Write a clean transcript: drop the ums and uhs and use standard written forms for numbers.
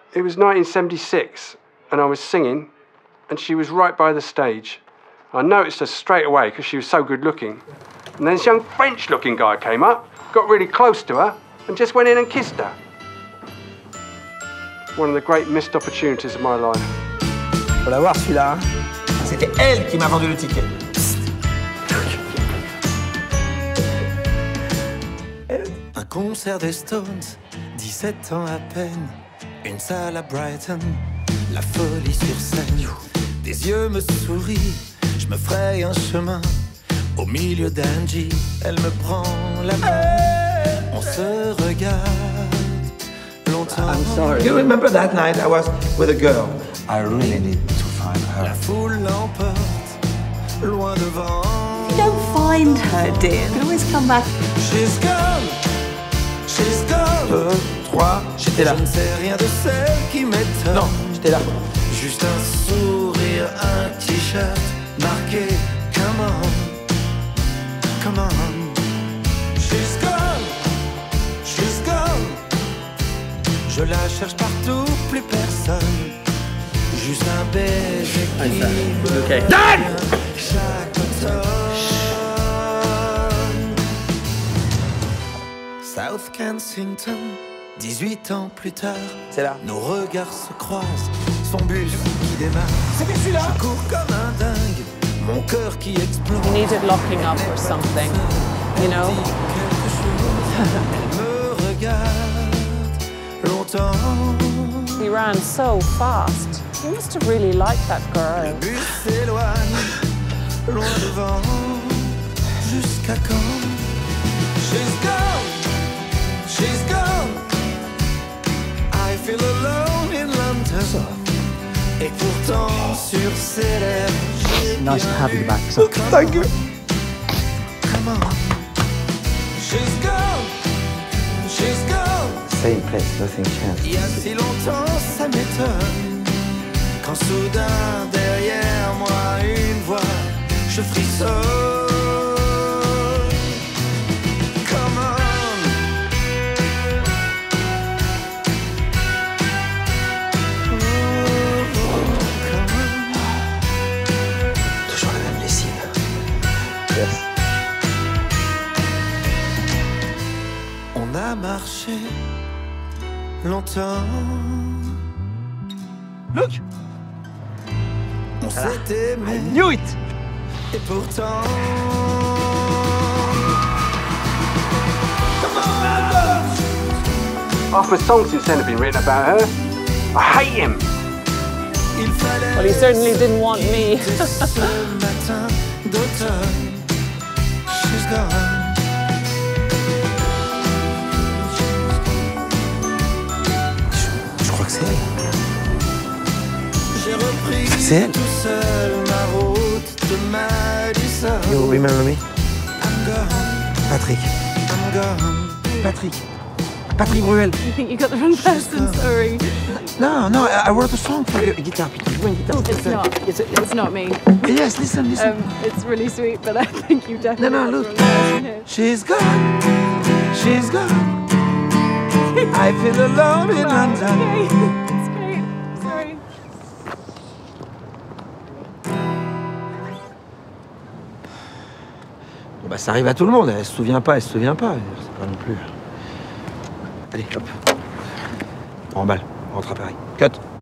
It was 1976, and I was singing, and she was right by the stage. I noticed her straight away because she was so good looking. And then this young French-looking guy came up, got really close to her, and just went in and kissed her. One of the great missed opportunities of my life. Faut l'avoir celui-là, hein. C'était elle qui m'a vendu le ticket. Un concert des Stones, 17 ans à peine, une salle à Brighton, la folie sur scène. Des yeux me sourient, je me fraye un chemin. Au milieu d'Angie, elle me prend la main. On se regarde longtemps. I'm sorry. You remember that night I was with a girl? I really need to find her. La foule l'emporte, loin devant. If you don't find her, dear, you can always come back. She's gone, she's gone. 2, 3, j'étais là. Je ne sais rien de celle qui m'étonne. Non, j'étais là. Juste un sourire, un t-shirt marqué come on, come on. She's gone, she's gone. Je la cherche partout, plus personne. Juste un baiser qui me Okay. revient chaque automne. South Kensington, 18 ans plus tard, C'est là. nos regards se croisent, son bus qui démarre. C'était celui-là. Je cours comme un dingue, mon cœur qui explose. He needed locking up or something, you know? Quelque chose, elle me regarde longtemps. He ran so fast. He must have really liked that girl. Le bus s'éloigne, loin devant, jusqu'à quand? She's gone, she's gone. I feel alone in London. Et pourtant sur ses lèvres, j'ai Nice to bien have you lu. back. So, thank you. Come on. She's gone, she's gone. Same place, nothing changed. Il y a si longtemps, ça m'étonne. Quand soudain, derrière moi, une voix, je frissonne. Come on. Oh, come on. Toujours la même lessive. Yes. On a marché longtemps. Look, On s'est aimé. knew it. Et pourtant. Half my songs since then have been written about her. I hate him. Il fallait. Well, he certainly didn't want me. Ce matin d'automne. She's gone. Je crois que c'est elle. J'ai repris C'est elle. tout seul ma route de Madison. You remember me? I'm gone, Patrick. I'm gone. Patrick. Patrick Bruel. I think you got the wrong person, sorry. No, I wrote a song for you. Guitar, Peter. You want guitar? It's not. It's not me. Yes, listen. It's really sweet, but I think you definitely No, got the look. wrong person here. She's gone. She's gone. I feel alone in London. Okay, it's great. Sorry. Bon, bah, ça arrive à tout le monde. Elle se souvient pas, C'est pas non plus. Allez, hop. On remballe. On rentre à Paris. Cut.